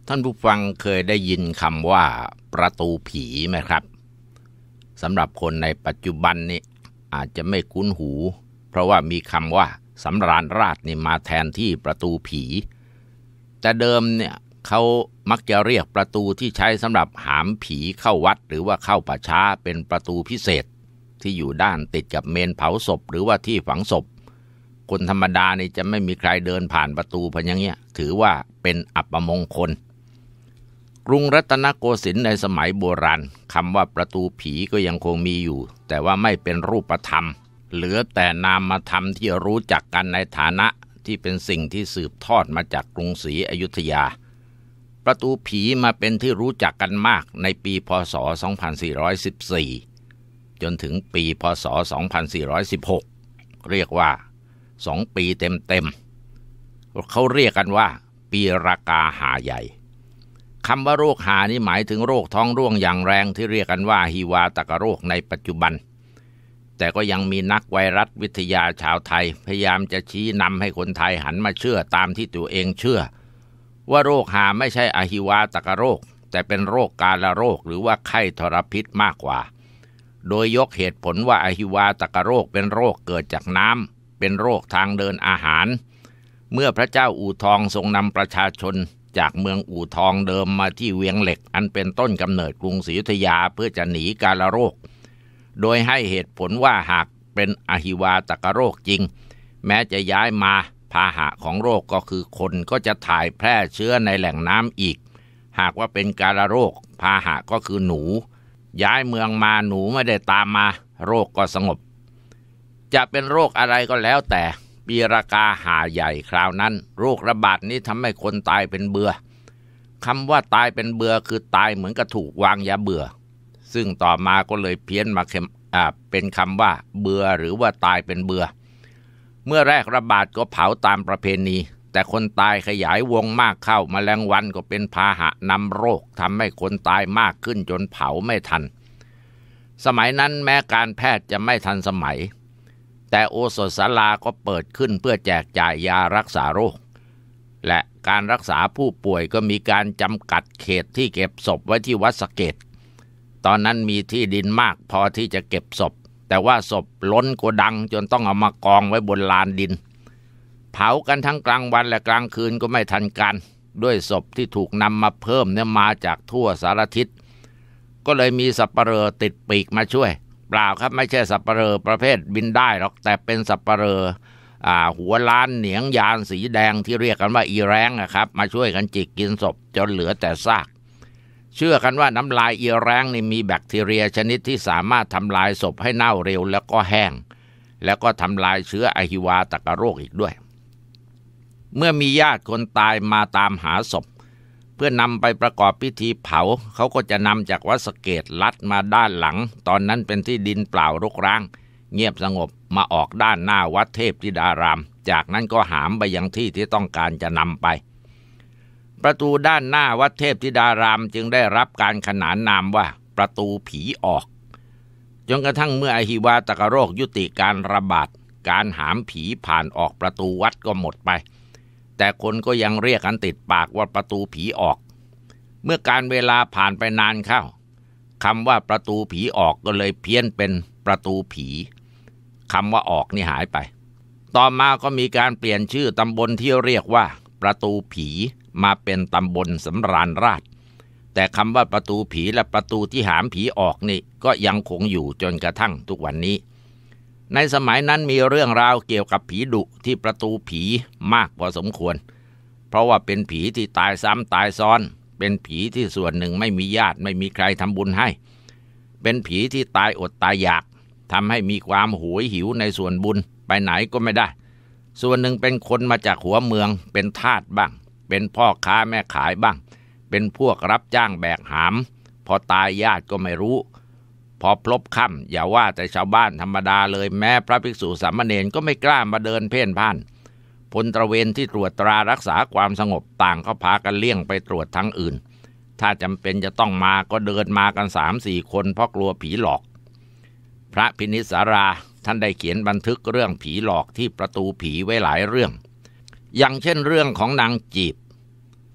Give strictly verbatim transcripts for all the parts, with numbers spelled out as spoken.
ท่านผู้ฟังเคยได้ยินคำว่าประตูผีไหมครับสำหรับคนในปัจจุบันนี้อาจจะไม่คุ้นหูเพราะว่ามีคำว่าสำราญราชนี่มาแทนที่ประตูผีแต่เดิมเนี่ยเขามักจะเรียกประตูที่ใช้สำหรับหามผีเข้าวัดหรือว่าเข้าป่าช้าเป็นประตูพิเศษที่อยู่ด้านติดกับเมนเผาศพหรือว่าที่ฝังศพคนธรรมดานี่จะไม่มีใครเดินผ่านประตูพันอย่างเงี้ยถือว่าเป็นอัปมงคลกรุงรัตนโกสินทร์ในสมัยโบราณคำว่าประตูผีก็ยังคงมีอยู่แต่ว่าไม่เป็นรูปธรรมเหลือแต่นามธรรมที่รู้จักกันในฐานะที่เป็นสิ่งที่สืบทอดมาจากกรุงศรีอยุธยาประตูผีมาเป็นที่รู้จักกันมากในปีพ.ศ. สองพันสี่ร้อยสิบสี่จนถึงปีพ.ศ. สองพันสี่ร้อยสิบหกเรียกว่าสองปีเต็มๆเขาเรียกกันว่าปีรากาหาใหญ่คำว่าโรคหานี่หมายถึงโรคท้องร่วงอย่างแรงที่เรียกกันว่าหิวาตกโรคในปัจจุบันแต่ก็ยังมีนักไวรัสวิทยาชาวไทยพยายามจะชี้นำให้คนไทยหันมาเชื่อตามที่ตัวเองเชื่อว่าโรคหาไม่ใช่อหิวาตกโรคแต่เป็นโรคกาฬโรคหรือว่าไข้ทรพิษมากกว่าโดยยกเหตุผลว่าอหิวาตกโรคเป็นโรคเกิดจากน้ำเป็นโรคทางเดินอาหารเมื่อพระเจ้าอู่ทองทรงนำประชาชนจากเมืองอู่ทองเดิมมาที่เวียงเหล็กอันเป็นต้นกำเนิดกรุงศรีอยุธยาเพื่อจะหนีกาฬโรคโดยให้เหตุผลว่าหากเป็นอหิวาตกโรคจริงแม้จะย้ายมาพาหะของโรคก็คือคนก็จะถ่ายแพร่เชื้อในแหล่งน้ำอีกหากว่าเป็นกาฬโรคพาหะก็คือหนูย้ายเมืองมาหนูไม่ได้ตามมาโรคก็สงบจะเป็นโรคอะไรก็แล้วแต่ปีรากาหาใหญ่คราวนั้นโรคระบาดนี้ทำให้คนตายเป็นเบื่อคำว่าตายเป็นเบื่อคือตายเหมือนกับถูกวางยาเบื่อซึ่งต่อมาก็เลยเพี้ยนมาเป็นคำว่าเบื่อหรือว่าตายเป็นเบื่อเมื่อแรกระบาดก็เผาตามประเพณีแต่คนตายขยายวงมากเข้าแมลงวันก็เป็นพาหะนำโรคทำให้คนตายมากขึ้นจนเผาไม่ทันสมัยนั้นแม้การแพทย์จะไม่ทันสมัยแต่โอสถศาลาก็เปิดขึ้นเพื่อแจกจ่ายยารักษาโรคและการรักษาผู้ป่วยก็มีการจำกัดเขตที่เก็บศพไว้ที่วัดสะเกษตอนนั้นมีที่ดินมากพอที่จะเก็บศพแต่ว่าศพล้นโกดังจนต้องเอามากองไว้บนลานดินเผากันทั้งกลางวันและกลางคืนก็ไม่ทันการด้วยศพที่ถูกนำมาเพิ่มเนี่ยมาจากทั่วสารทิศก็เลยมีสัปเหร่อติดปีกมาช่วยเปล่าครับไม่ใช่สัปเหร่อประเภทบินได้หรอกแต่เป็นสัปเหร่ออ่าหัวล้านเหนียงยานสีแดงที่เรียกกันว่าอีแรงนะครับมาช่วยกันจิกกินศพจนเหลือแต่ซากเชื่อกันว่าน้ำลายอีแรงนี่มีแบคทีเรียชนิดที่สามารถทำลายศพให้เน่าเร็วแล้วก็แห้งแล้วก็ทำลายเชื้ออหิวาตกโรคอีกด้วยเมื่อมีญาติคนตายมาตามหาศพเพื่อนำไปประกอบพิธีเผาเขาก็จะนำจากวัดสะเกษลัดมาด้านหลังตอนนั้นเป็นที่ดินเปล่ารกร้างเงียบสงบมาออกด้านหน้าวัดเทพธิดารามจากนั้นก็หามไปยังที่ที่ต้องการจะนำไปประตูด้านหน้าวัดเทพธิดารามจึงได้รับการขนานนามว่าประตูผีออกจนกระทั่งเมื่ออหิวาตกโรคยุติการระบาดการหามผีผ่านออกประตูวัดก็หมดไปแต่คนก็ยังเรียกกันติดปากว่าประตูผีออกเมื่อการเวลาผ่านไปนานเข้าคำว่าประตูผีออกก็เลยเพี้ยนเป็นประตูผีคำว่าออกนี่หายไปต่อมาก็มีการเปลี่ยนชื่อตำบลที่เรียกว่าประตูผีมาเป็นตำบลสำราญราชแต่คำว่าประตูผีและประตูที่หามผีออกนี่ก็ยังคงอยู่จนกระทั่งทุกวันนี้ในสมัยนั้นมีเรื่องราวเกี่ยวกับผีดุที่ประตูผีมากพอสมควรเพราะว่าเป็นผีที่ตายซ้ำตายซ้อนเป็นผีที่ส่วนหนึ่งไม่มีญาติไม่มีใครทำบุญให้เป็นผีที่ตายอดตายอยากทำให้มีความโหยหิวในส่วนบุญไปไหนก็ไม่ได้ส่วนหนึ่งเป็นคนมาจากหัวเมืองเป็นทาสบ้างเป็นพ่อค้าแม่ขายบ้างเป็นพวกรับจ้างแบกหามพอตายญาติก็ไม่รู้พอพลบค่ำอย่าว่าแต่ชาวบ้านธรรมดาเลยแม้พระภิกษุสามเณรก็ไม่กล้ามาเดินเพ่นพ่านพลตระเวนที่ตรวจตรารักษาความสงบต่างก็พากันเลี่ยงไปตรวจทางอื่นถ้าจำเป็นจะต้องมาก็เดินมากันสามสี่คนเพราะกลัวผีหลอกพระพินิจสาราท่านได้เขียนบันทึกเรื่องผีหลอกที่ประตูผีไว้หลายเรื่องอย่างเช่นเรื่องของนางจีบ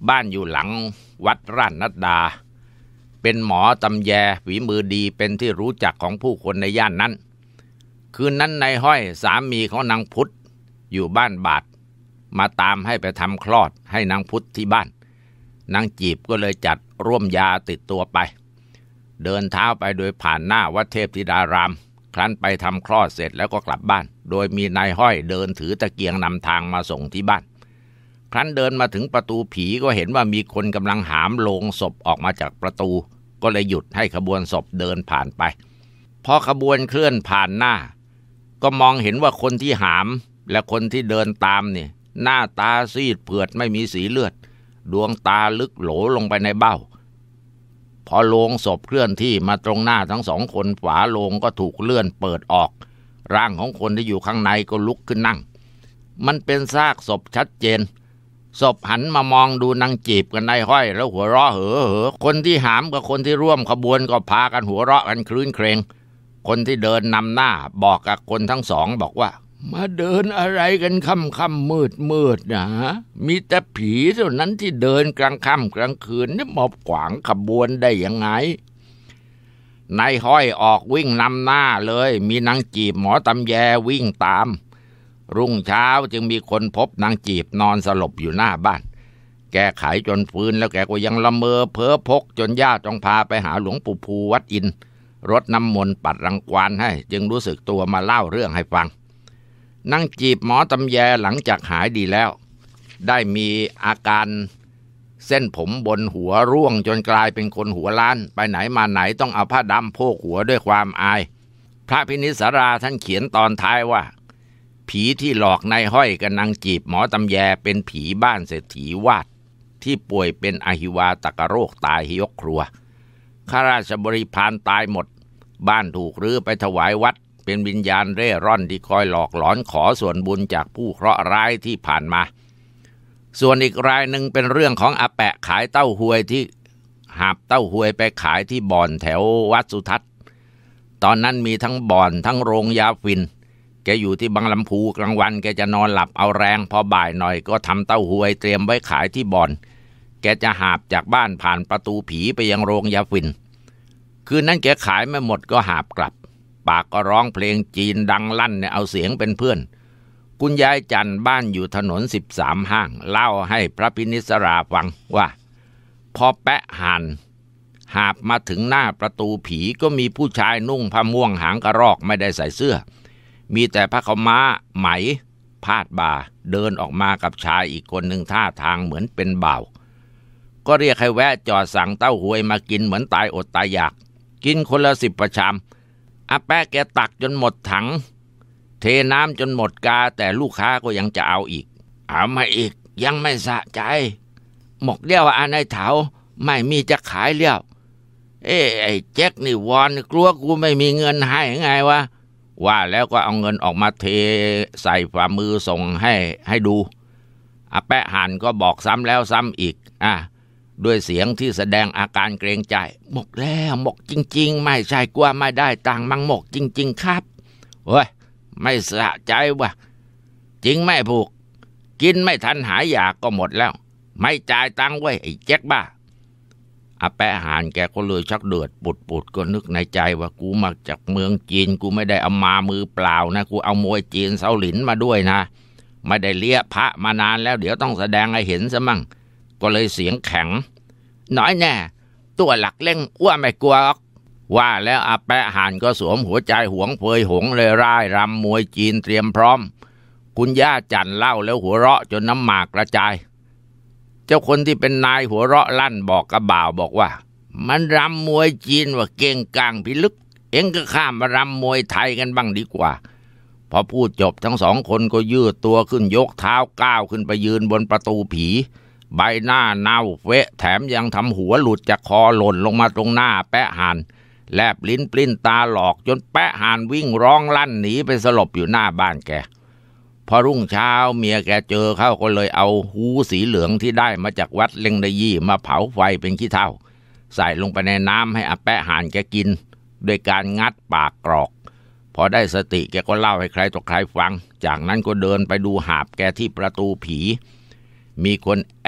บ้านอยู่หลังวัดราชนัดดาเป็นหมอตำแยฝีมือดีเป็นที่รู้จักของผู้คนในย่านนั้นคืนนั้นนายห้อยสามีของนางพุทธอยู่บ้านบาดมาตามให้ไปทำคลอดให้นางพุทธที่บ้านนางจีบก็เลยจัดร่วมยาติดตัวไปเดินเท้าไปโดยผ่านหน้าวัดเทพธิดารามครั้นไปทำคลอดเสร็จแล้วก็กลับบ้านโดยมีนายห้อยเดินถือตะเกียงนำทางมาส่งที่บ้านครั้นเดินมาถึงประตูผีก็เห็นว่ามีคนกำลังหามโลงศพออกมาจากประตูก็เลยหยุดให้ขบวนศพเดินผ่านไปพอขบวนเคลื่อนผ่านหน้าก็มองเห็นว่าคนที่หามและคนที่เดินตามเนี่ยหน้าตาซีดเผือดไม่มีสีเลือดดวงตาลึกโหลลงไปในเบ้าพอโลงศพเคลื่อนที่มาตรงหน้าทั้งสองคนฝาโลงก็ถูกเลื่อนเปิดออกร่างของคนที่อยู่ข้างในก็ลุกขึ้นนั่งมันเป็นซากศพชัดเจนศพหันมามองดูนางจีบกันนายห้อยแล้วหัวเราะเหอเหอคนที่หามกับคนที่ร่วมขบวนก็พากันหัวเราะกันคลื้นเครงคนที่เดินนำหน้าบอกกับคนทั้งสองบอกว่ามาเดินอะไรกันค่ำค่ำมืดมืดนะมีแต่ผีเท่านั้นที่เดินกลางค่ำกลางคืนนี่มาขวางขบวนได้ยังไงนายห้อยออกวิ่งนำหน้าเลยมีนางจีบหมอตำแยวิ่งตามรุ่งเช้าจึงมีคนพบนางจีบนอนสลบอยู่หน้าบ้านแกไขจนฟื้นแล้วแกก็ยังละเมอเพ้อพกจนญาติต้องพาไปหาหลวงปู่ภูวัดอินรดน้ำมนต์ปัดรังควานให้จึงรู้สึกตัวมาเล่าเรื่องให้ฟังนางจีบหมอตำแยหลังจากหายดีแล้วได้มีอาการเส้นผมบนหัวร่วงจนกลายเป็นคนหัวล้านไปไหนมาไหนต้องเอาผ้าดำโพกหัวด้วยความอายพระพินิจสาราท่านเขียนตอนท้ายว่าผีที่หลอกนายห้อยกับนางจีบหมอตำแยเป็นผีบ้านเศรษฐีวาดที่ป่วยเป็นอหิวาตกโรคตายยกครัวข้าราชบริพารตายหมดบ้านถูกรื้อไปถวายวัดเป็นวิญญาณเร่ร่อนที่คอยหลอกหลอนขอส่วนบุญจากผู้เคราะห์ร้ายที่ผ่านมาส่วนอีกรายหนึ่งเป็นเรื่องของอาแปะขายเต้าหวยที่หาบเต้าหวยไปขายที่บ่อนแถววัดสุทัศน์ตอนนั้นมีทั้งบ่อนทั้งโรงยาฝิ่นแกอยู่ที่บางลำพูกลางวันแกจะนอนหลับเอาแรงพอบ่ายหน่อยก็ทำเต้าหวยเตรียมไว้ขายที่บ่อนแกจะหาบจากบ้านผ่านประตูผีไปยังโรงยาฝิ่นคืนนั้นแกขายไม่หมดก็หาบกลับปากก็ร้องเพลงจีนดังลั่นเนี่ยเอาเสียงเป็นเพื่อนคุณยายจันบ้านอยู่ถนนสิบสามห้างเล่าให้พระพินิจสราฟังว่าพอแปะหันหาบมาถึงหน้าประตูผีก็มีผู้ชายนุ่งผ้าม่วงหางกระรอกไม่ได้ใส่เสื้อมีแต่ผ้าขาวม้าไหมพาดบ่าเดินออกมากับชายอีกคนหนึ่งท่าทางเหมือนเป็นบ่าวก็เรียกให้แวะจอดสั่งเต้าหวยมากินเหมือนตายอดตายอยากกินคนละสิบประชามอาแปะแกตักจนหมดถังเทน้ำจนหมดกาแต่ลูกค้าก็ยังจะเอาอีกเอามาอีกยังไม่สะใจหมกเลี้ยวอันในเถาไม่มีจะขายเลี้ยวเอ้ไอ้แจ็คนี่วอนกลัวกูไม่มีเงินให้ไงวะว่าแล้วก็เอาเงินออกมาเทใส่ฝ่ามือส่งให้ให้ดูอาแปะหันก็บอกซ้ำแล้วซ้ำอีกอ่ะด้วยเสียงที่แสดงอาการเกรงใจหมกแล้วหมกจริงๆไม่ใช่กลัวไม่ได้ตังค์มังหมกจริงๆครับเฮ้ยไม่สะใจวะจริงไม่ผูกกินไม่ทันหายอยากก็หมดแล้วไม่จ่ายตังค์ไว้ไอ้แจ็คบ้าอาแปะหานแกก็เลยชักเดือดปุดปุดก็นึกในใจว่ากูมาจากเมืองจีนกูไม่ได้เอามามือเปล่านะกูเอามวยจีนเซาหลินมาด้วยนะไม่ได้เลี้ยพระมานานแล้วเดี๋ยวต้องแสดงให้เห็นซะมั่งก็เลยเสียงแข็งน้อยแน่ตัวหลักเล่งอ้วนไม่กลัวหรอกว่าแล้วอาแปะหานก็สวมหัวใจหวงเพยหงเลยร่ายรำมวยจีนเตรียมพร้อมคุณย่าจันเล่าแล้วหัวเราะจนน้ำหมากกระจายเจ้าคนที่เป็นนายหัวเราะลั่นบอกกับบ่าวบอกว่ามันรำมวยจีนว่าเก่งกลางพิลึกเอ็งก็ข้ามมารำมวยไทยกันบ้างดีกว่าพอพูดจบทั้งสองคนก็ยืดตัวขึ้นยกเท้าก้าวขึ้นไปยืนบนประตูผีใบหน้าเน่าเฟะแถมยังทำหัวหลุดจากคอหล่นลงมาตรงหน้าแปะหานแลบลิ้นปลิ้นตาหลอกจนแปะหานวิ่งร้องลั่นหนีไปสลบอยู่หน้าบ้านแกพอรุ่งเช้าเมียแกเจอเข้าก็เลยเอาหูสีเหลืองที่ได้มาจากวัดเล็งไดยี่มาเผาไฟเป็นขี้เถ้าใส่ลงไปในน้ำให้อาแปะหานแกกินโดยการงัดปากกรอกพอได้สติแกก็เล่าให้ใครต่อใครฟังจากนั้นก็เดินไปดูหาบแกที่ประตูผีมีคนแอบ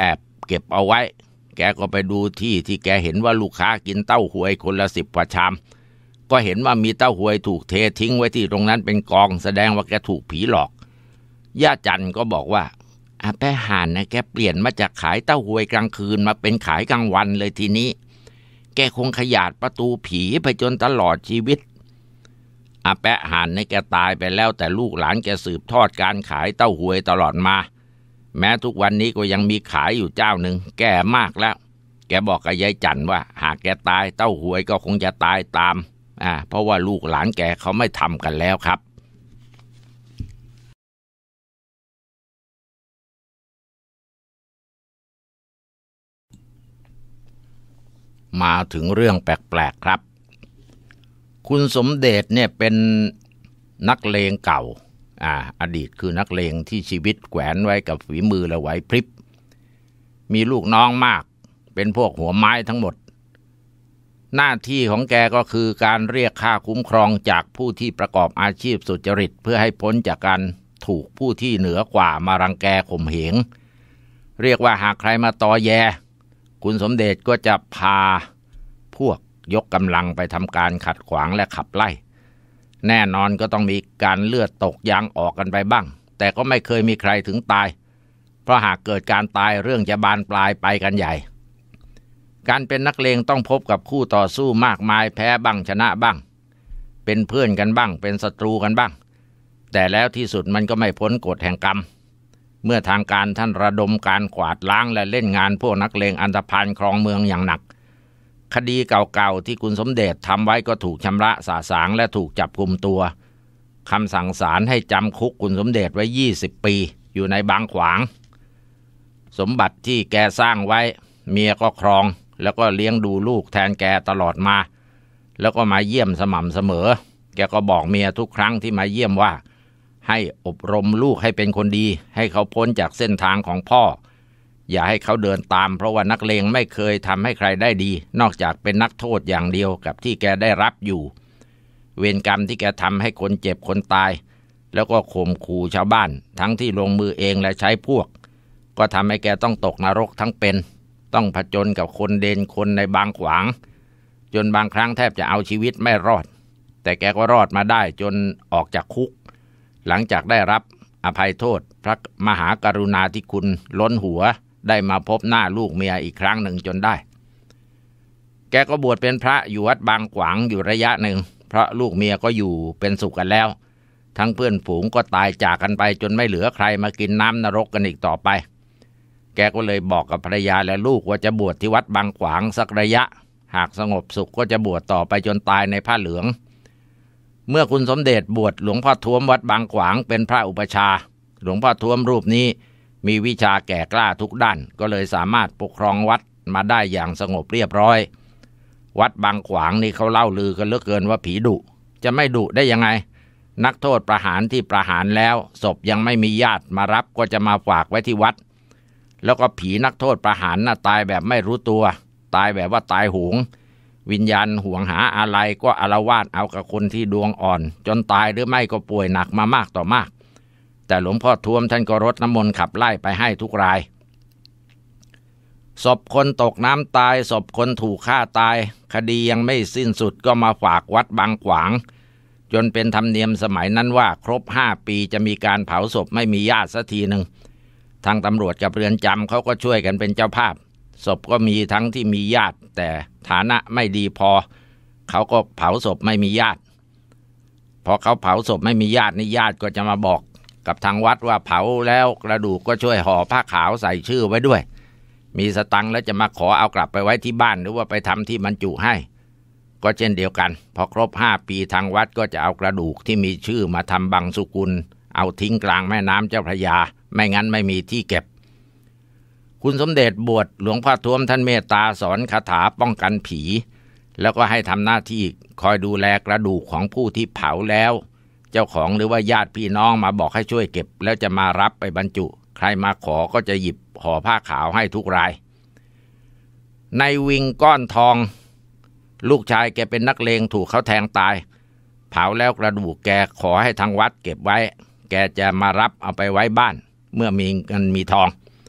เก็บเอาไว้แกก็ไปดูที่ที่แกเห็นว่าลูกค้ากินเต้าหวยคนละสิบกว่าชามก็เห็นว่ามีเต้าหวยถูกเททิ้งไว้ที่ตรงนั้นเป็นกองแสดงว่าแกถูกผีหลอกย่าจันก็บอกว่าอาแป้ห่านนะแกเปลี่ยนมาจากขายเต้าหวยกลางคืนมาเป็นขายกลางวันเลยทีนี้แกคงขยาดประตูผีไปจนตลอดชีวิตอาแปะห่านในแกตายไปแล้วแต่ลูกหลานแกสืบทอดการขายเต้าหวยตลอดมาแม้ทุกวันนี้ก็ยังมีขายอยู่เจ้าหนึ่งแก่มากแล้วแกบอกกับยายจันว่าหากแกตายเต้าหวยก็คงจะตายตามอ่าเพราะว่าลูกหลานแกเขาไม่ทำกันแล้วครับมาถึงเรื่องแปลกๆครับคุณสมเด็จเนี่ยเป็นนักเลงเก่าอ่าอดีตคือนักเลงที่ชีวิตแขวนไว้กับฝีมือและไหวพริบมีลูกน้องมากเป็นพวกหัวไม้ทั้งหมดหน้าที่ของแกก็คือการเรียกค่าคุ้มครองจากผู้ที่ประกอบอาชีพสุจริตเพื่อให้พ้นจากการถูกผู้ที่เหนือกว่ามารังแกข่มเหงเรียกว่าหากใครมาตอแยคุณสมเด็จก็จะพาพวกยกกำลังไปทำการขัดขวางและขับไล่แน่นอนก็ต้องมีการเลือดตกยางออกกันไปบ้างแต่ก็ไม่เคยมีใครถึงตายเพราะหากเกิดการตายเรื่องจะบานปลายไปกันใหญ่การเป็นนักเลงต้องพบกับคู่ต่อสู้มากมายแพ้บ้างชนะบ้างเป็นเพื่อนกันบ้างเป็นศัตรูกันบ้างแต่แล้วที่สุดมันก็ไม่พ้นกฎแห่งกรรมเมื่อทางการท่านระดมการกวาดล้างและเล่นงานพวกนักเลงอันธพาลครองเมืองอย่างหนักคดีเก่าๆที่คุณสมเด็จทำไว้ก็ถูกชำระสาสางและถูกจับกุมตัวคำสั่งศาลให้จำคุกคุณสมเด็จไว้ยี่สิบปีอยู่ในบางขวางสมบัติที่แกสร้างไว้เมียก็ครองแล้วก็เลี้ยงดูลูกแทนแกตลอดมาแล้วก็มาเยี่ยมสม่ำเสมอแกก็บอกเมียทุกครั้งที่มาเยี่ยมว่าให้อบรมลูกให้เป็นคนดีให้เขาพ้นจากเส้นทางของพ่ออย่าให้เขาเดินตามเพราะว่านักเลงไม่เคยทำให้ใครได้ดีนอกจากเป็นนักโทษอย่างเดียวกับที่แกได้รับอยู่เวรกรรมที่แกทำให้คนเจ็บคนตายแล้วก็ข่มขู่ชาวบ้านทั้งที่ลงมือเองและใช้พวกก็ทำให้แกต้องตกนรกทั้งเป็นต้องผจญกับคนเด่นคนในบางขวางจนบางครั้งแทบจะเอาชีวิตไม่รอดแต่แกก็รอดมาได้จนออกจากคุกหลังจากได้รับอภัยโทษพระมหากรุณาธิคุณล้นหัวได้มาพบหน้าลูกเมียอีกครั้งหนึ่งจนได้แกก็บวชเป็นพระอยู่วัดบางขวางอยู่ระยะหนึ่งเพราะลูกเมียก็อยู่เป็นสุขกันแล้วทั้งเพื่อนฝูงก็ตายจากกันไปจนไม่เหลือใครมากินน้ำนรกกันอีกต่อไปแกก็เลยบอกกับภรรยาและลูกว่าจะบวชที่วัดบางขวางสักระยะหากสงบสุขก็จะบวชต่อไปจนตายในผ้าเหลืองเมื่อคุณสมเด็จบวชหลวงพ่อท้วมวัดบางขวางเป็นพระอุปชาหลวงพ่อท้วมรูปนี้มีวิชาแก่กล้าทุกด้านก็เลยสามารถปกครองวัดมาได้อย่างสงบเรียบร้อยวัดบางขวางนี่เขาเล่าลือกันเหลือเกินว่าผีดุจะไม่ดุได้ยังไงนักโทษประหารที่ประหารแล้วศพยังไม่มีญาติมารับก็จะมาฝากไว้ที่วัดแล้วก็ผีนักโทษประหารน่ะตายแบบไม่รู้ตัวตายแบบว่าตายโหงวิญญาณห่วงหาอะไรก็อาละวาดเอากับคนที่ดวงอ่อนจนตายหรือไม่ก็ป่วยหนักมามากต่อมากแต่หลวงพ่อท้วมท่านก็รดน้ำมนต์ขับไล่ไปให้ทุกรายศพคนตกน้ำตายศพคนถูกฆ่าตายคดียังไม่สิ้นสุดก็มาฝากวัดบางขวางจนเป็นธรรมเนียมสมัยนั้นว่าครบห้าปีจะมีการเผาศพไม่มีญาติสักทีหนึ่งทางตำรวจกับเรือนจำเขาก็ช่วยกันเป็นเจ้าภาพศพก็มีทั้งที่มีญาติแต่ฐานะไม่ดีพอเขาก็เผาศพไม่มีญาติพอเขาเผาศพไม่มีญาตินี่ญาติก็จะมาบอกกับทางวัดว่าเผาแล้วกระดูกก็ช่วยห่อผ้าขาวใส่ชื่อไว้ด้วยมีสตังค์แล้วจะมาขอเอากลับไปไว้ที่บ้านหรือว่าไปทำที่บรรจุให้ก็เช่นเดียวกันพอครบห้าปีทางวัดก็จะเอากระดูกที่มีชื่อมาทำบังสุกุลเอาทิ้งกลางแม่น้ำเจ้าพระยาไม่งั้นไม่มีที่เก็บคุณสมเด็จบวชหลวงพ่อท้วมท่านเมตตาสอนคาถาป้องกันผีแล้วก็ให้ทำหน้าที่คอยดูแลกระดูกของผู้ที่เผาแล้วเจ้าของหรือว่าญาติพี่น้องมาบอกให้ช่วยเก็บแล้วจะมารับไปบรรจุใครมาขอก็จะหยิบห่อผ้าขาวให้ทุกรายในวิงก้อนทองลูกชายแกเป็นนักเลงถูกเขาแทงตายเผาแล้วกระดูกแกขอให้ทางวัดเก็บไว้แกจะมารับเอาไปไว้บ้านเมื่อมีเงินมีทอง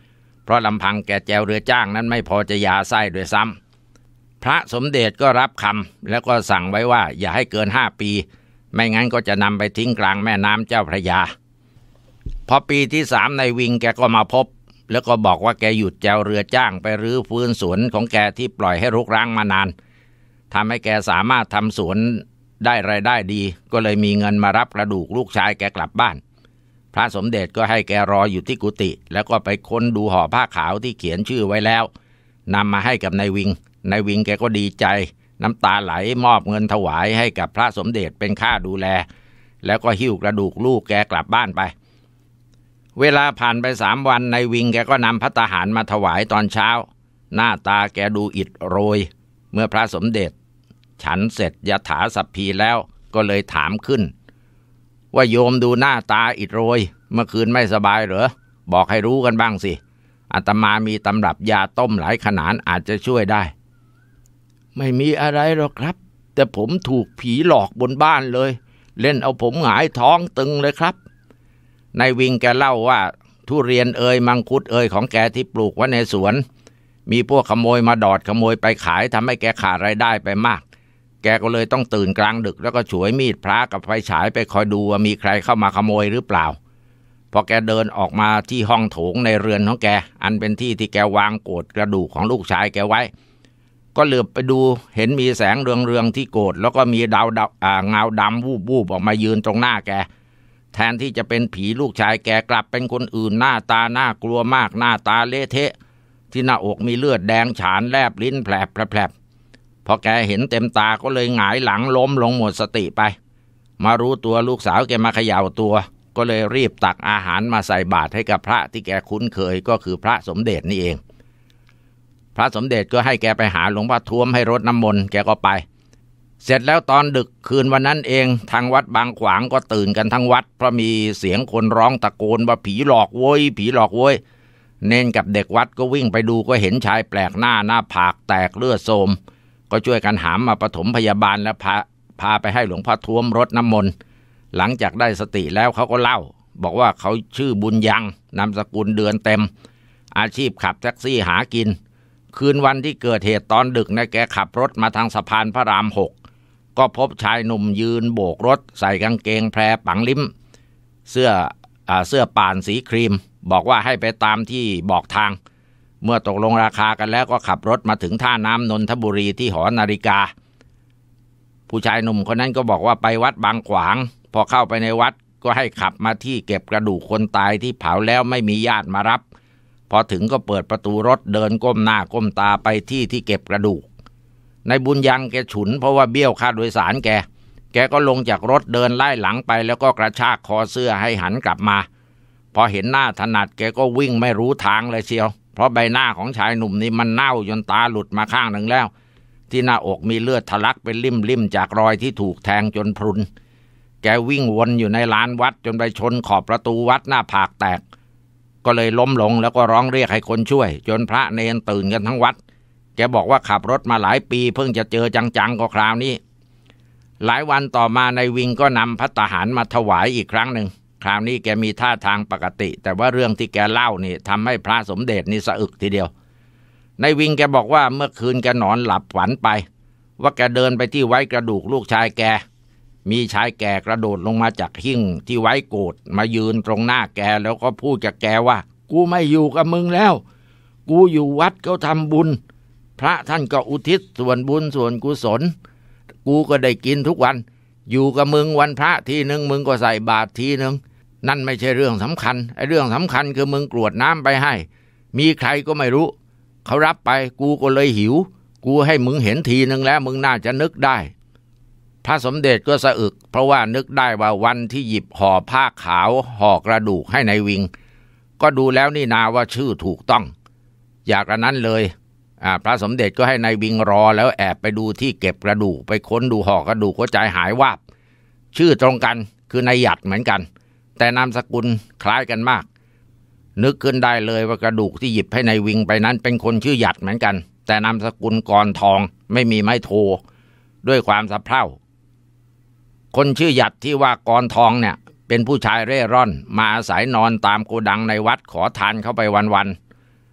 เพราะลำพังแกแจวเรือจ้างนั้นไม่พอจะยาไส้ด้วยซ้ำพระสมเด็จก็รับคำแล้วก็สั่งไว้ว่าอย่าให้เกินห้าปีไม่งั้นก็จะนำไปทิ้งกลางแม่น้ำเจ้าพระยาพอปีที่สามนายวิงแกก็มาพบแล้วก็บอกว่าแกหยุดแจวเรือจ้างไปรื้อฟื้นสวนของแกที่ปล่อยให้รกร้างมานานทำให้แกสามารถทำสวนได้รายได้ดีก็เลยมีเงินมารับกระดูกลูกชายแกกลับบ้านพระสมเด็จก็ให้แกรออยู่ที่กุฏิแล้วก็ไปค้นดูห่อผ้าขาวที่เขียนชื่อไว้แล้วนำมาให้กับนายวิงนายวิงแกก็ดีใจน้ำตาไหลมอบเงินถวายให้กับพระสมเด็จเป็นค่าดูแลแล้วก็หิ้วกระดูกลูกแกกลับบ้านไปเวลาผ่านไปสามวันนายวิงแกก็นำภัตตาหารมาถวายตอนเช้าหน้าตาแกดูอิดโรยเมื่อพระสมเด็จฉันเสร็จยถาสัพพีแล้วก็เลยถามขึ้นว่าโยมดูหน้าตาอิดโรยเมื่อคืนไม่สบายเหรอบอกให้รู้กันบ้างสิอาตมามีตำรับยาต้มหลายขนาดอาจจะช่วยได้ไม่มีอะไรหรอกครับแต่ผมถูกผีหลอกบนบ้านเลยเล่นเอาผมหงายท้องตึงเลยครับนายวิงแกเล่าว่าทุเรียนเอ่ยมังคุดเอ่ยของแกที่ปลูกไว้ในสวนมีพวกขโมยมาดอดขโมยไปขายทำให้แกขาดรายได้ไปมากแกก็เลยต้องตื่นกลางดึกแล้วก็ฉวยมีดพระกับไฟฉายไปคอยดูว่ามีใครเข้ามาขโมยหรือเปล่าพอแกเดินออกมาที่ห้องโถงในเรือนของแกอันเป็นที่ที่แกวางโกฐกระดูกของลูกชายแกไว้ก็เหลือบไปดูเห็นมีแสงเรืองๆที่โกฐแล้วก็มีดาวอ่าเงาดำวูบๆออกมายืนตรงหน้าแกแทนที่จะเป็นผีลูกชายแกกลับเป็นคนอื่นหน้าตาน่ากลัวมากหน้าตาเละเทะที่หน้าอกมีเลือดแดงฉานแลบลิ้นแผลบแผลบพอแกเห็นเต็มตาก็เลยหงายหลังล้มลงหมดสติไปมารู้ตัวลูกสาวแกมาเขย่าตัวก็เลยรีบตักอาหารมาใส่บาตรให้กับพระที่แกคุ้นเคยก็คือพระสมเด็จนี่เองพระสมเด็จก็ให้แกไปหาหลวงพ่อท้วมให้รดน้ำมนต์แกก็ไปเสร็จแล้วตอนดึกคืนวันนั้นเองทางวัดบางขวางก็ตื่นกันทั้งวัดเพราะมีเสียงคนร้องตะโกนว่าผีหลอกโว้ยผีหลอกโว้ยเนนกับเด็กวัดก็วิ่งไปดูก็เห็นชายแปลกหน้าหน้าผากแตกเลือดโสมก็ช่วยกันหามมาปฐมพยาบาลและพาพาไปให้หลวงพ่อท้วมรดน้ำมนต์หลังจากได้สติแล้วเขาก็เล่าบอกว่าเขาชื่อบุญยังนามสกุลเดือนเต็มอาชีพขับแท็กซี่หากินคืนวันที่เกิดเหตุตอนดึกนะแกขับรถมาทางสะพานพระรามหกก็พบชายหนุ่มยืนโบกรถใส่กางเกงแพรปังลิ้มเสื้ออ่าเสื้อป่านสีครีมบอกว่าให้ไปตามที่บอกทางเมื่อตกลงราคากันแล้วก็ขับรถมาถึงท่าน้ำนนทบุรีที่หอนาฬิกาผู้ชายหนุ่มคนนั้นก็บอกว่าไปวัดบางขวางพอเข้าไปในวัดก็ให้ขับมาที่เก็บกระดูกคนตายที่เผาแล้วไม่มีญาติมารับพอถึงก็เปิดประตูรถเดินก้มหน้าก้มตาไปที่ที่เก็บกระดูกในบุญยังแกฉุนเพราะว่าเบี้ยวค่าโดยสารแกแกก็ลงจากรถเดินไล่หลังไปแล้วก็กระชากคอเสื้อให้หันกลับมาพอเห็นหน้าถนัดแกก็วิ่งไม่รู้ทางเลยเชียวเพราะใบหน้าของชายหนุ่มนี่มันเน่าจนตาหลุดมาข้างหนึ่งแล้วที่หน้าอกมีเลือดทะลักเป็นลิ่มๆจากรอยที่ถูกแทงจนพรุนแกวิ่งวนอยู่ในลานวัดจนไปชนขอบประตูวัดหน้าผากแตกก็เลยล้มลงแล้วก็ร้องเรียกให้คนช่วยจนพระเนนตื่นกันทั้งวัดแกบอกว่าขับรถมาหลายปีเพิ่งจะเจอจังๆก็คราวนี้หลายวันต่อมานายวิงก็นำภัตตาหารมาถวายอีกครั้งหนึ่งคราวนี้แกมีท่าทางปกติแต่ว่าเรื่องที่แกเล่านี่ทำให้พระสมเด็จนี่สะอึกทีเดียวนายวิงแกบอกว่าเมื่อคืนแกนอนหลับฝันไปว่าแกเดินไปที่ไว้กระดูกลูกชายแกมีชายแก่กระโดดลงมาจากหิ้งที่ไว้โกฐมายืนตรงหน้าแกแล้วก็พูดกับแกว่ากูไม่อยู่กับมึงแล้วกูอยู่วัดเขาทำบุญพระท่านก็อุทิศส่วนบุญส่วนกุศลกูก็ได้กินทุกวันอยู่กับมึงวันพระทีนึงมึงก็ใส่บาตรทีนึงนั่นไม่ใช่เรื่องสำคัญไอ้เรื่องสำคัญคือมึงกรวดน้ำไปให้มีใครก็ไม่รู้เขารับไปกูก็เลยหิวกูให้มึงเห็นทีนึงแล้วมึงน่าจะนึกได้พระสมเด็จก็สะอึกเพราะว่านึกได้ว่าวันที่หยิบห่อผ้าขาวห่อกระดูกให้ในายวิงก็ดูแล้วนี่นาว่าชื่อถูกต้องอยากระนั้นเลยพระสมเด็จก็ให้นายวิงรอแล้วแอบไปดูที่เก็บกระดูกไปค้นดูห่อกระดูกก็ใจหายวาบชื่อตรงกันคือนายหยัดเหมือนกันแต่นามสกุลคล้ายกันมากนึกขึ้นได้เลยว่ากระดูกที่หยิบให้นายวิงไปนั้นเป็นคนชื่อหยัดเหมือนกันแต่นามสกุลกรทองไม่มีไม้โทด้วยความสะเพร่าคนชื่อหยัดที่ว่ากรทองเนี่ยเป็นผู้ชายเร่ร่อนมาอาศัยนอนตามโกดังในวัดขอทานเข้าไปวันๆ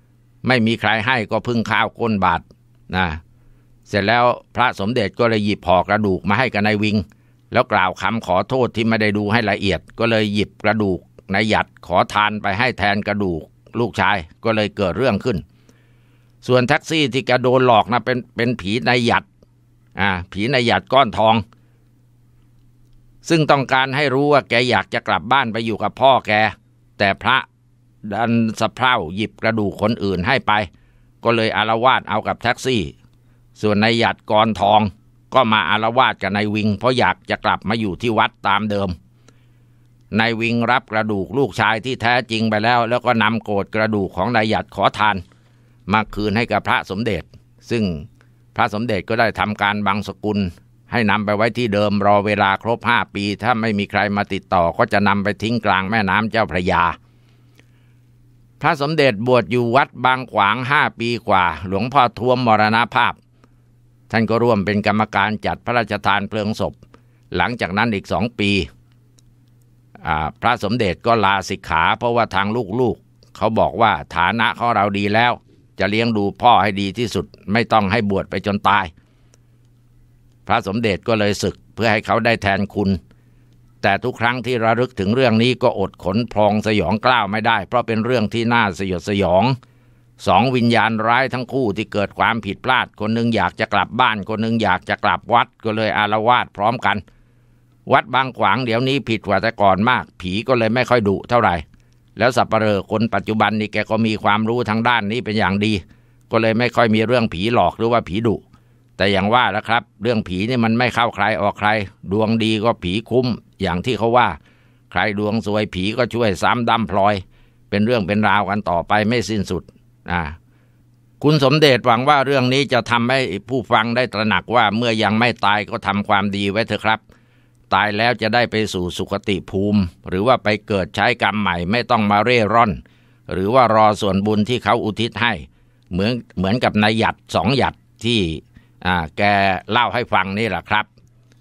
ไม่มีใครให้ก็พึ่งข้าวก้นบาทนะเสร็จแล้วพระสมเด็จก็เลยหยิบห่อกระดูกมาให้กับนายวิงแล้วกล่าวคำขอโทษที่ไม่ได้ดูให้ละเอียดก็เลยหยิบกระดูกนายหยัดขอทานไปให้แทนกระดูกลูกชายก็เลยเกิดเรื่องขึ้นส่วนแท็กซี่ที่แกโดนหลอกนะเป็นเป็นผีนายหยัดอ่าผีนายหยัดก้อนทองซึ่งต้องการให้รู้ว่าแกอยากจะกลับบ้านไปอยู่กับพ่อแกแต่พระดันสะเพร่าหยิบกระดูกคนอื่นให้ไปก็เลยอาละวาดเอากับแท็กซี่ส่วนนายหยัดก้อนทองก็มาอาละวาดกับนายวิงเพราะอยากจะกลับมาอยู่ที่วัดตามเดิมนายวิงรับกระดูกลูกชายที่แท้จริงไปแล้วแล้วก็นำโกรธกระดูกของนายหยัดขอทานมาคืนให้กับพระสมเด็จซึ่งพระสมเด็จก็ได้ทำการบังสกุลให้นำไปไว้ที่เดิมรอเวลาครบห้าปีถ้าไม่มีใครมาติดต่อก็จะนำไปทิ้งกลางแม่น้ำเจ้าพระยาพระสมเด็จบวชอยู่วัดบางขวางห้าปีกว่าหลวงพ่อทวมมรณภาพท่านก็ร่วมเป็นกรรมการจัดพระราชทานเพลิงศพหลังจากนั้นอีกสองปีพระสมเด็จก็ลาสิกขาเพราะว่าทางลูกๆเขาบอกว่าฐานะของเราดีแล้วจะเลี้ยงดูพ่อให้ดีที่สุดไม่ต้องให้บวชไปจนตายพระสมเด็จก็เลยสึกเพื่อให้เขาได้แทนคุณแต่ทุกครั้งที่ระลึกถึงเรื่องนี้ก็อดขนพองสยองกล้าวไม่ได้เพราะเป็นเรื่องที่น่าสยดสยองสองวิญญาณร้ายทั้งคู่ที่เกิดความผิดพลาดคนหนึ่งอยากจะกลับบ้านคนหนึ่งอยากจะกลับวัดก็เลยอาละวาดพร้อมกันวัดบางขวางเดี๋ยวนี้ผิดกว่าแต่ก่อนมากผีก็เลยไม่ค่อยดุเท่าไหร่แล้วสัปเหร่อคนปัจจุบันนี่แกก็มีความรู้ทางด้านนี้เป็นอย่างดีก็เลยไม่ค่อยมีเรื่องผีหลอกหรือว่าผีดุแต่อย่างว่าแล้วครับเรื่องผีนี่มันไม่เข้าใครออกใครดวงดีก็ผีคุ้มอย่างที่เขาว่าใครดวงซวยผีก็ช่วยซ้ำดำพลอยเป็นเรื่องเป็นราวกันต่อไปไม่สิ้นสุดอ่าคุณสมเด็จหวังว่าเรื่องนี้จะทำให้ผู้ฟังได้ตระหนักว่าเมื่อยังไม่ตายก็ทำความดีไว้เถอะครับตายแล้วจะได้ไปสู่สุคติภูมิหรือว่าไปเกิดใช้กรรมใหม่ไม่ต้องมาเร่ร่อนหรือว่ารอส่วนบุญที่เขาอุทิศให้เหมือนเหมือนกับนายหยัดสองหยัดที่อ่าแกเล่าให้ฟังนี่แหละครับ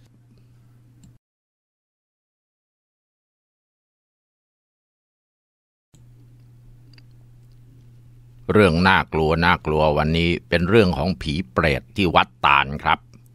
เรื่องน่ากลัวน่ากลัววันนี้เป็นเรื่องของผีเปรตที่วัดตาลครับ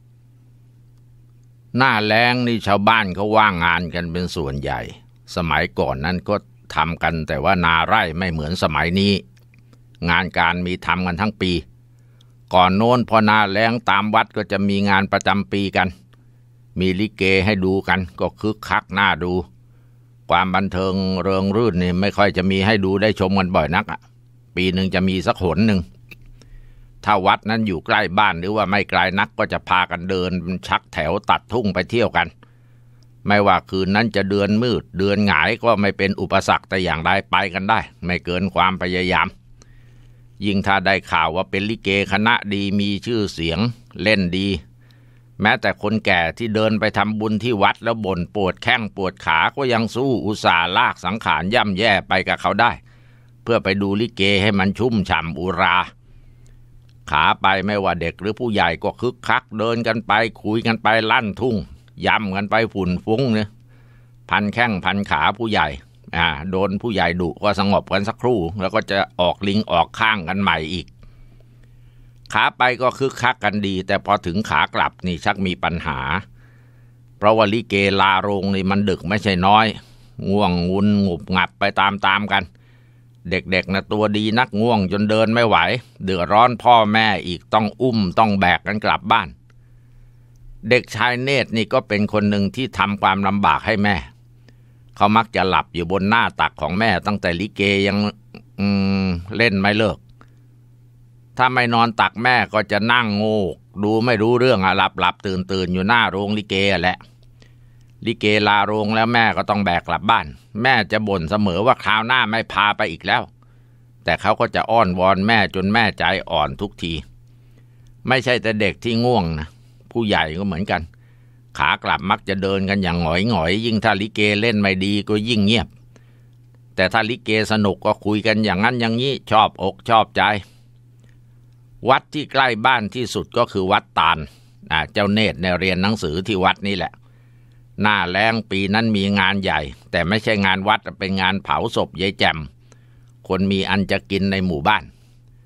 หน้าแล้งนี่ชาวบ้านเขาว่างงานกันเป็นส่วนใหญ่สมัยก่อนนั้นก็ทำกันแต่ว่านาไร่ไม่เหมือนสมัยนี้งานการมีทำกันทั้งปีก่อนโน้นพอนาแล้งตามวัดก็จะมีงานประจำปีกันมีลิเกให้ดูกันก็คึกคักน่าดูความบันเทิงเริงรื่นนี่ไม่ค่อยจะมีให้ดูได้ชมกันบ่อยนักอ่ะปีหนึ่งจะมีสักหนหนึ่งถ้าวัดนั้นอยู่ใกล้บ้านหรือว่าไม่ไกลนักก็จะพากันเดินชักแถวตัดทุ่งไปเที่ยวกันไม่ว่าคืนนั้นจะเดือนมืดเดือนหงายก็ไม่เป็นอุปสรรคแต่อย่างใดไปกันได้ไม่เกินความพยายามยิ่งถ้าได้ข่าวว่าเป็นลิเกคณะดีมีชื่อเสียงเล่นดีแม้แต่คนแก่ที่เดินไปทำบุญที่วัดแล้วบ่นปวดแข้งปวดขาก็ยังสู้อุตส่าห์ลากสังขารย่ำแย่ไปกับเขาได้เพื่อไปดูลิเกให้มันชุ่มฉ่ำอุราขาไปไม่ว่าเด็กหรือผู้ใหญ่ก็คึกคักเดินกันไปคุยกันไปลั่นทุ่งย่ำกันไปฝุ่นฟุ้งเนี่ยพันแข้งพันขาผู้ใหญ่อ่าโดนผู้ใหญ่ดุก็สงบกันสักครู่แล้วก็จะออกลิงออกข้างกันใหม่อีกขาไปก็คึกคักกันดีแต่พอถึงขากลับนี่ชักมีปัญหาเพราะว่าลิเกลาโรงนี่มันดึกไม่ใช่น้อยง่วงงุนงุบงับไปตามๆกันเด็กๆนะตัวดีนักง่วงจนเดินไม่ไหวเดือดร้อนพ่อแม่อีกต้องอุ้มต้องแบกกันกลับบ้านเด็กชายเนตรนี่ก็เป็นคนหนึ่งที่ทำความลำบากให้แม่เขามักจะหลับอยู่บนหน้าตักของแม่ตั้งแต่ลิเกยังอืมเล่นไม่เลิกถ้าไม่นอนตักแม่ก็จะนั่งโง่ดูไม่รู้เรื่องอะหลับหลับตื่นตื่นอยู่หน้าโรงลิเกแหละลิเกลาโรงแล้วแม่ก็ต้องแบกกลับบ้านแม่จะบ่นเสมอว่าคราวหน้าไม่พาไปอีกแล้วแต่เขาก็จะอ้อนวอนแม่จนแม่ใจอ่อนทุกทีไม่ใช่แต่เด็กที่ง่วงนะผู้ใหญ่ก็เหมือนกันขากลับมักจะเดินกันอย่างหงอยหงอยยิ่งถ้าลิเกเล่นไม่ดีก็ยิ่งเงียบแต่ถ้าลิเกสนุกก็คุยกันอย่างนั้นอย่างนี้ชอบอกชอบใจวัดที่ใกล้บ้านที่สุดก็คือวัดตาลอ่าเจ้าเนตรเนี่ยเรียนหนังสือที่วัดนี่แหละหน้าแล้งปีนั้นมีงานใหญ่แต่ไม่ใช่งานวัดเป็นงานเผาศพยายแจ่มคนมีอันจะกินในหมู่บ้าน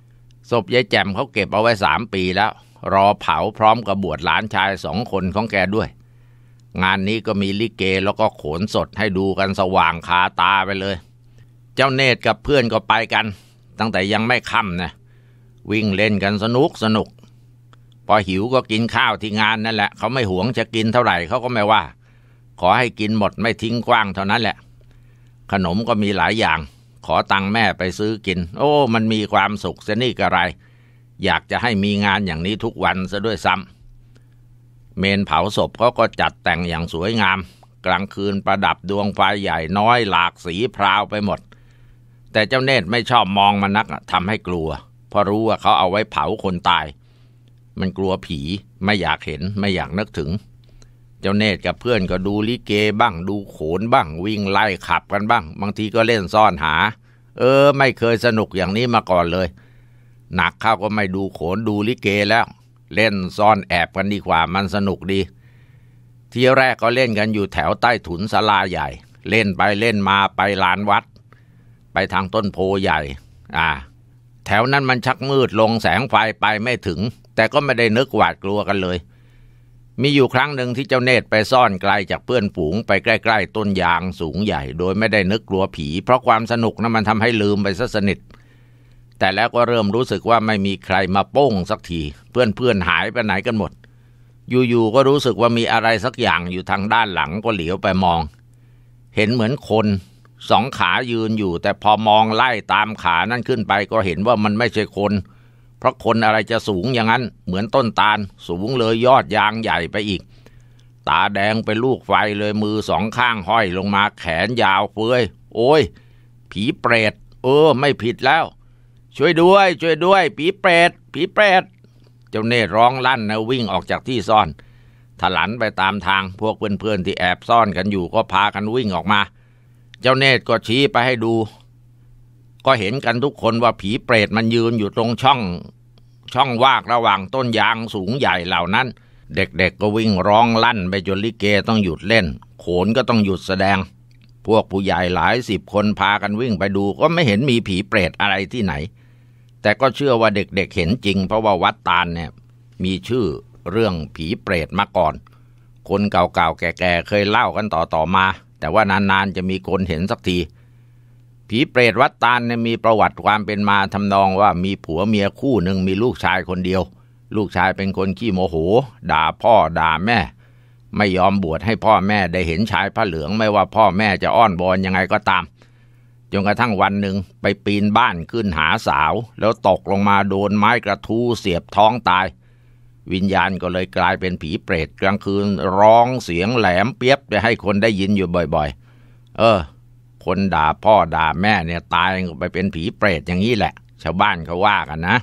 ศพยายแจ่มเขาเก็บเอาไว้สามปีแล้วรอเผาพร้อมกับบวชหลานชายสองคนของแกด้วยงานนี้ก็มีลิเกแล้วก็โขนสดให้ดูกันสว่างคาตาไปเลยเจ้าเนตรกับเพื่อนก็ไปกันตั้งแต่ยังไม่ค่ำนะวิ่งเล่นกันสนุกสนุกพอหิวก็กินข้าวที่งานนั่นแหละเขาไม่หวงจะกินเท่าไหร่เขาก็ไม่ว่าขอให้กินหมดไม่ทิ้งกว้างเท่านั้นแหละขนมก็มีหลายอย่างขอตังค์แม่ไปซื้อกินโอ้มันมีความสุขซะนี่กระไรอยากจะให้มีงานอย่างนี้ทุกวันซะด้วยซ้ำเมนเผาศพเขาก็จัดแต่งอย่างสวยงามกลางคืนประดับดวงไฟใหญ่น้อยหลากสีพราวไปหมดแต่เจ้าเนตรไม่ชอบมองมันนักทำให้กลัวเพราะรู้ว่าเขาเอาไว้เผาคนตายมันกลัวผีไม่อยากเห็นไม่อยากนึกถึงเจ้าเนตรกับเพื่อนก็ดูลิเกบ้างดูโขนบ้างวิ่งไล่ขับกันบ้างบางทีก็เล่นซ่อนหาเออไม่เคยสนุกอย่างนี้มาก่อนเลยหนักเข้าก็ไม่ดูโขนดูลิเกแล้วเล่นซ่อนแอบกันดีกว่ามันสนุกดีทีแรกก็เล่นกันอยู่แถวใต้ถุนศาลาใหญ่เล่นไปเล่นมาไปลานวัดไปทางต้นโพใหญ่อ่าแถวนั้นมันชักมืดลงแสงไฟไปไม่ถึงแต่ก็ไม่ได้นึกหวาดกลัวกันเลยมีอยู่ครั้งหนึ่งที่เจ้าเนตรไปซ่อนไกลจากเพื่อนฝูงไปใกล้ๆต้นยางสูงใหญ่โดยไม่ได้นึกกลัวผีเพราะความสนุกนั้นมันทำให้ลืมไปซะสนิทแต่แล้วก็เริ่มรู้สึกว่าไม่มีใครมาโป้งสักทีเพื่อนๆหายไปไหนกันหมดอยู่ๆก็รู้สึกว่ามีอะไรสักอย่างอยู่ทางด้านหลังก็เหลียวไปมองเห็นเหมือนคนสองขายืนอยู่แต่พอมองไล่ตามขานั่นขึ้นไปก็เห็นว่ามันไม่ใช่คนเพราะคนอะไรจะสูงอย่างนั้นเหมือนต้นตาลสูงเลยยอดยางใหญ่ไปอีกตาแดงเป็นลูกไฟเลยมือสองข้างห้อยลงมาแขนยาวเฟ้ยโอ้ยผีเปรตเออไม่ผิดแล้วช่วยด้วยช่วยด้วยผีเปรตผีเปรตเจ้าเนตรร้องลั่นนะวิ่งออกจากที่ซ่อนถลันไปตามทางพวกเพื่อนๆที่แอบซ่อนกันอยู่ก็พากันวิ่งออกมาเจ้าเนตรก็ชี้ไปให้ดูก็เห็นกันทุกคนว่าผีเปรตมันยืนอยู่ตรงช่องช่องว่างระหว่างต้นยางสูงใหญ่เหล่านั้นเด็กๆก็วิ่งร้องลั่นไปจนลิเกต้องหยุดเล่นโขนก็ต้องหยุดแสดงพวกผู้ใหญ่หลายสิบคนพากันวิ่งไปดูก็ไม่เห็นมีผีเปรตอะไรที่ไหนแต่ก็เชื่อว่าเด็กๆ เเห็นจริงเพราะว่าวัดตาลเนี่ยมีชื่อเรื่องผีเปรตมาก่อนคนเก่าๆแก่ๆเคยเล่ากันต่อๆมาแต่ว่านานๆจะมีคนเห็นสักทีผีเปรตวัดตาลเนี่ยมีประวัติความเป็นมาทำนองว่ามีผัวเมียคู่หนึ่งมีลูกชายคนเดียวลูกชายเป็นคนขี้โมโหด่าพ่อด่าแม่ไม่ยอมบวชให้พ่อแม่ได้เห็นชายผ้าเหลืองไม่ว่าพ่อแม่จะอ้อนวอนยังไงก็ตามจนกระทั่งวันหนึ่งไปปีนบ้านขึ้นหาสาวแล้วตกลงมาโดนไม้กระทู้เสียบท้องตายวิญญาณก็เลยกลายเป็นผีเปรตกลางคืนร้องเสียงแหลมเปียบไปให้คนได้ยินอยู่บ่อยๆเออคนด่าพ่อด่าแม่เนี่ยตายไปเป็นผีเปรตอย่างนี้แหละชาวบ้านเขาว่ากันนะ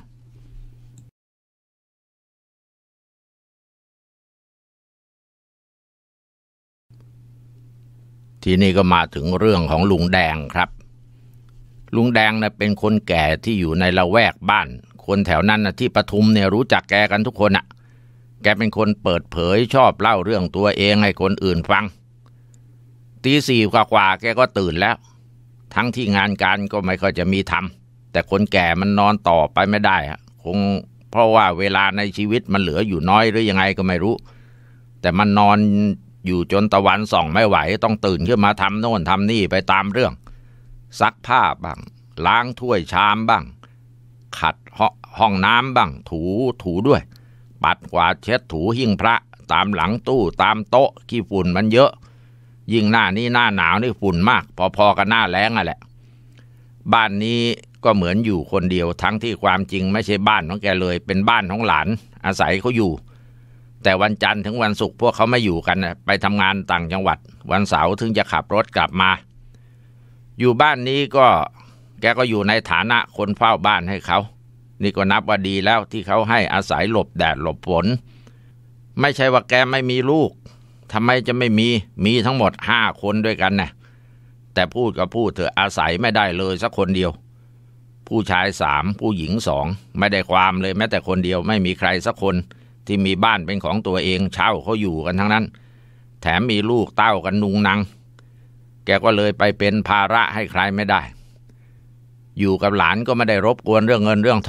ทีนี้ก็มาถึงเรื่องของลุงแดงครับลุงแดงนะเป็นคนแก่ที่อยู่ในละแวกบ้านคนแถวนั้นนะที่ปทุมเนี่ยรู้จักแกกันทุกคนอ่ะแกเป็นคนเปิดเผยชอบเล่าเรื่องตัวเองให้คนอื่นฟังตีสี่กว่าๆแกก็ตื่นแล้วทั้งที่งานการก็ไม่ค่อยจะมีทำแต่คนแก่มันนอนต่อไปไม่ได้อะคงเพราะว่าเวลาในชีวิตมันเหลืออยู่น้อยหรือยังไงก็ไม่รู้แต่มันนอนอยู่จนตะวันส่องไม่ไหวต้องตื่นขึ้นมาทำโน่นทำนี่ไปตามเรื่องซักผ้าบ้างล้างถ้วยชามบ้างขัดห้องน้ำบ้างถูถูด้วยปัดกวาดเช็ดถูหิ้งพระตามหลังตู้ตามโต๊ะขี้ฝุ่นมันเยอะยิ่งหน้านี้หน้าหนาวนี่ฝุ่นมากพอๆกับหน้าแล้งอ่ะแหละบ้านนี้ก็เหมือนอยู่คนเดียวทั้งที่ความจริงไม่ใช่บ้านของแกเลยเป็นบ้านของหลานอาศัยเขาอยู่แต่วันจันทร์ถึงวันศุกร์พวกเขาไม่อยู่กันไปทำงานต่างจังหวัดวันเสาร์ถึงจะขับรถกลับมาอยู่บ้านนี้ก็แกก็อยู่ในฐานะคนเฝ้าบ้านให้เขานี่ก็นับว่าดีแล้วที่เขาให้อาศัยหลบแดดหลบฝนไม่ใช่ว่าแกไม่มีลูกทำไมจะไม่มีมีทั้งหมดห้าคนด้วยกันนะแต่พูดก็พูดเถอะอาศัยไม่ได้เลยสักคนเดียวผู้ชายสามผู้หญิงสองไม่ได้ความเลยแม้แต่คนเดียวไม่มีใครสักคนที่มีบ้านเป็นของตัวเองเช่าเขาอยู่กันทั้งนั้นแถมมีลูกเต้ากันนุงนังแกก็เลยไปเป็นภาระให้ใครไม่ได้อยู่กับหลานก็ไม่ได้รบกวนเรื่องเงินเรื่องทอง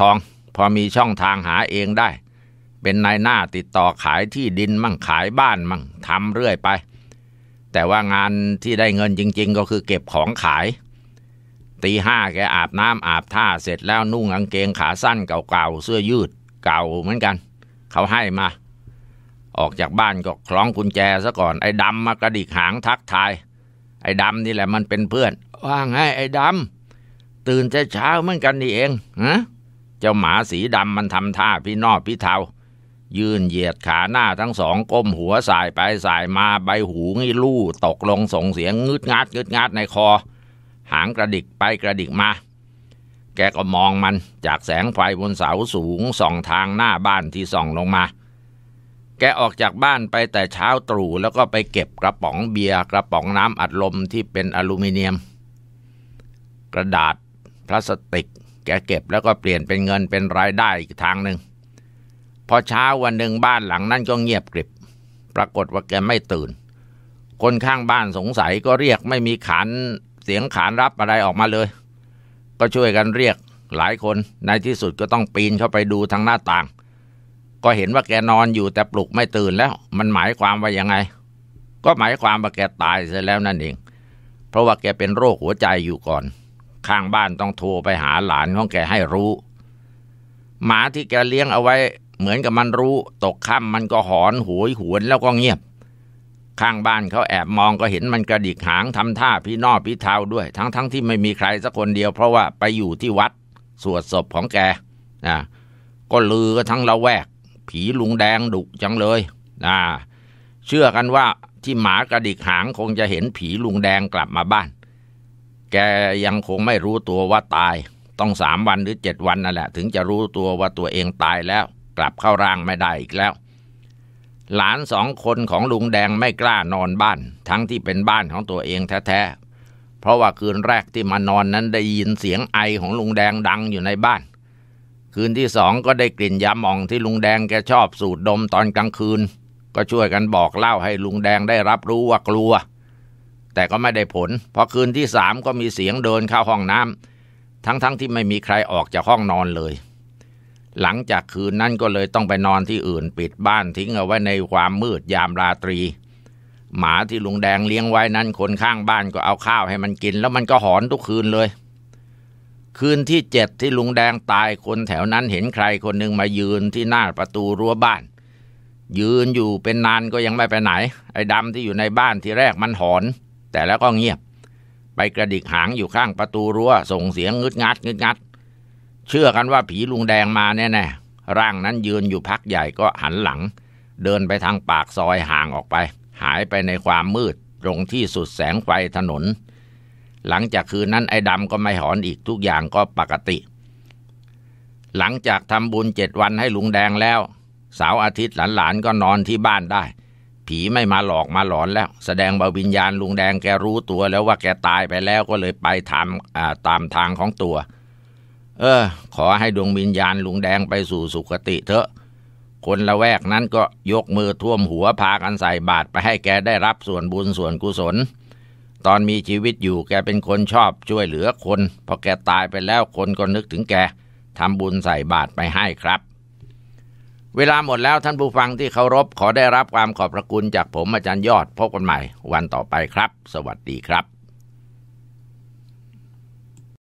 พอมีช่องทางหาเองได้เป็นนายหน้าติดต่อขายที่ดินมั่งขายบ้านมั่งทำเรื่อยไปแต่ว่างานที่ได้เงินจริงๆก็คือเก็บของขายตีห้าแกอาบน้ำอาบท่าเสร็จแล้วนุ่งกางเกงขาสั้นเก่าๆเสื้อยืดเก่าเหมือนกันเขาให้มาออกจากบ้านก็คล้องกุญแจซะก่อนไอ้ดำมากระดิกหางทักทายไอ้ดำนี่แหละมันเป็นเพื่อนว่าไงไอ้ดำตื่นแต่เช้าเหมือนกันนี่เองฮะเจ้าหมาสีดำมันทำท่าพี่นอบพี่เทายืนเหยียดขาหน้าทั้งสองก้มหัวสายไปสายมาใบหูงี้ลู่ตกลงส่งเสียงงึดงัดงึดงัดในคอหางกระดิกไปกระดิกมาแกก็มองมันจากแสงไฟบนเสาสูงส่องทางหน้าบ้านที่ส่องลงมาแกออกจากบ้านไปแต่เช้าตรู่แล้วก็ไปเก็บกระป๋องเบียร์กระป๋องน้ำอัดลมที่เป็นอลูมิเนียมกระดาษพลาสติกแกเก็บแล้วก็เปลี่ยนเป็นเงินเป็นรายได้อีกทางหนึ่งพอเช้าวันหนึ่งบ้านหลังนั้นก็เงียบกริบปรากฏว่าแกไม่ตื่นคนข้างบ้านสงสัยก็เรียกไม่มีขานเสียงขานรับอะไรออกมาเลยก็ช่วยกันเรียกหลายคนในที่สุดก็ต้องปีนเข้าไปดูทางหน้าต่างก็เห็นว่าแกนอนอยู่แต่ปลุกไม่ตื่นแล้วมันหมายความว่ายังไงก็หมายความว่าแกตายเสียแล้วนั่นเองเพราะว่าแกเป็นโรคหัวใจอยู่ก่อนข้างบ้านต้องโทรไปหาหลานของแกให้รู้หมาที่แกเลี้ยงเอาไว้เหมือนกับมันรู้ตกค่ำมันก็หอนโหยหวนแล้วก็เงียบข้างบ้านเขาแอบมองก็เห็นมันกระดิกหางทำท่าพี่นอบพี่เทาด้วยทั้งๆ ท, ที่ไม่มีใครสักคนเดียวเพราะว่าไปอยู่ที่วัดสวดศพของแกนะก็ลือกันทั้งละแวกผีลุงแดงดุจังเลยนะเชื่อกันว่าที่หมากระดิกหางคงจะเห็นผีลุงแดงกลับมาบ้านแกยังคงไม่รู้ตัวว่าตายต้องสามวันหรือเจ็ดวันนั่นแหละถึงจะรู้ตัวว่าตัวเองตายแล้วกลับเข้าร่างไม่ได้อีกแล้วหลานสองคนของลุงแดงไม่กล้านอนบ้านทั้งที่เป็นบ้านของตัวเองแท้ๆเพราะว่าคืนแรกที่มานอนนั้นได้ยินเสียงไอของลุงแดงดังอยู่ในบ้านคืนที่สองก็ได้กลิ่นยาหม่องที่ลุงแดงแกชอบสูดดมตอนกลางคืนก็ช่วยกันบอกเล่าให้ลุงแดงได้รับรู้ว่ากลัวแต่ก็ไม่ได้ผลพอคืนที่สามก็มีเสียงเดินเข้าห้องน้ำทั้งๆ ท, ที่ไม่มีใครออกจากห้องนอนเลยหลังจากคืนนั้นก็เลยต้องไปนอนที่อื่นปิดบ้านทิ้งเอาไว้ในความมืดยามราตรีหมาที่ลุงแดงเลี้ยงไว้นั้นคนข้างบ้านก็เอาข้าวให้มันกินแล้วมันก็หอนทุกคืนเลยคืนที่เจ็ดที่ลุงแดงตายคนแถวนั้นเห็นใครคนหนึ่งมายืนที่หน้าประตูรั้วบ้านยืนอยู่เป็นนานก็ยังไม่ไปไหนไอ้ดำที่อยู่ในบ้านที่แรกมันหอนแต่แล้วก็เงียบไปกระดิกหางอยู่ข้างประตูรั้วส่งเสียงงึดงัดงึดงัดเชื่อกันว่าผีลุงแดงมาแน่ๆร่างนั้นยืนอยู่พักใหญ่ก็หันหลังเดินไปทางปากซอยห่างออกไปหายไปในความมืดตรงที่สุดแสงไฟถนนหลังจากคืนนั้นไอ้ดำก็ไม่หอนอีกทุกอย่างก็ปกติหลังจากทำบุญเจ็ดวันให้ลุงแดงแล้วเสาร์อาทิตย์หลานๆก็นอนที่บ้านได้ผีไม่มาหลอกมาหลอนแล้วแสดงว่าวิญญาณลุงแดงแกรู้ตัวแล้วว่าแกตายไปแล้วก็เลยไปทำตามทางของตัวเออขอให้ดวงวิญญาณลุงแดงไปสู่สุคติเถอะคนละแวกนั้นก็ยกมือท่วมหัวพากันใส่บาตรไปให้แกได้รับส่วนบุญส่วนกุศลตอนมีชีวิตอยู่แกเป็นคนชอบช่วยเหลือคนพอแกตายไปแล้วคนก็นึกถึงแกทำบุญใส่บาตรไปให้ครับเวลาหมดแล้วท่านผู้ฟังที่เคารพขอได้รับความขอบพระคุณจากผมอาจารย์ยอดพบกันใหม่วันต่อไปครับสวัสดีครับ